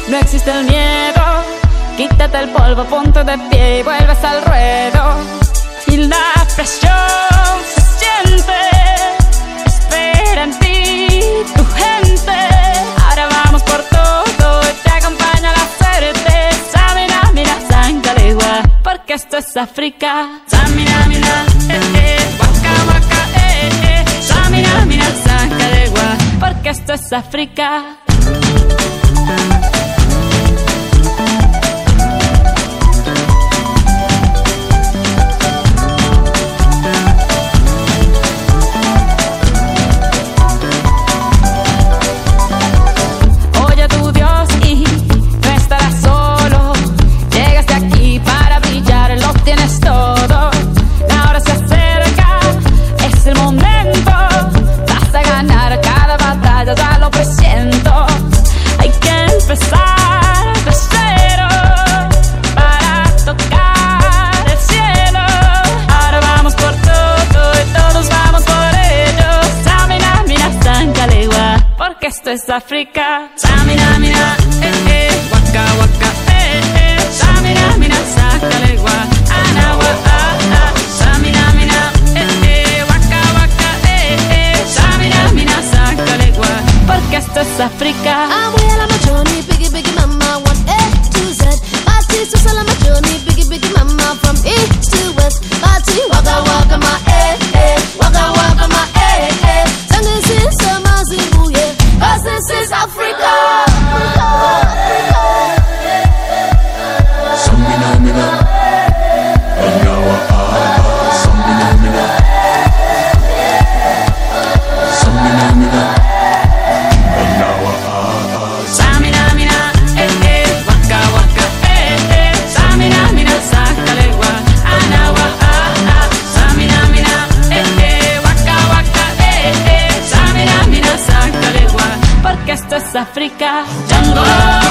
no existe el miedo. Quítate el polvo, ponte de pie y vuelves al ruedo. Y la presión se siente, espera en ti tu gente. Ahora vamos por todo y te acompaña la suerte. Samina, mira, Sangalegua, porque esto es África. Samina, mira, waka, waka, Samina, mira, Sangalegua, porque esto es África. Esto es África. Samina, mira, waka, waka, Samina, mira, Sangalegua, anawa, Samina, mira, waka, waka, Samina, mira, Sangalegua, porque esto es África. I'm way on my journey, biggie, biggie mama, 1 A to Z. Party to sell on my journey, biggie, biggie mama, from east to west. Party, waka, waka, my waka, waka, my Sangin' since summer, Zimbabwe. Cause this is Africa. Samina, mina, anawa, Samina, mina, Samina, mina, anawa, Samina, mina, waka, waka, Samina, mina, Sangalegua, anawa, Samina, mina, waka, waka, Samina, mina, Sangalegua, porque esto es África. Django.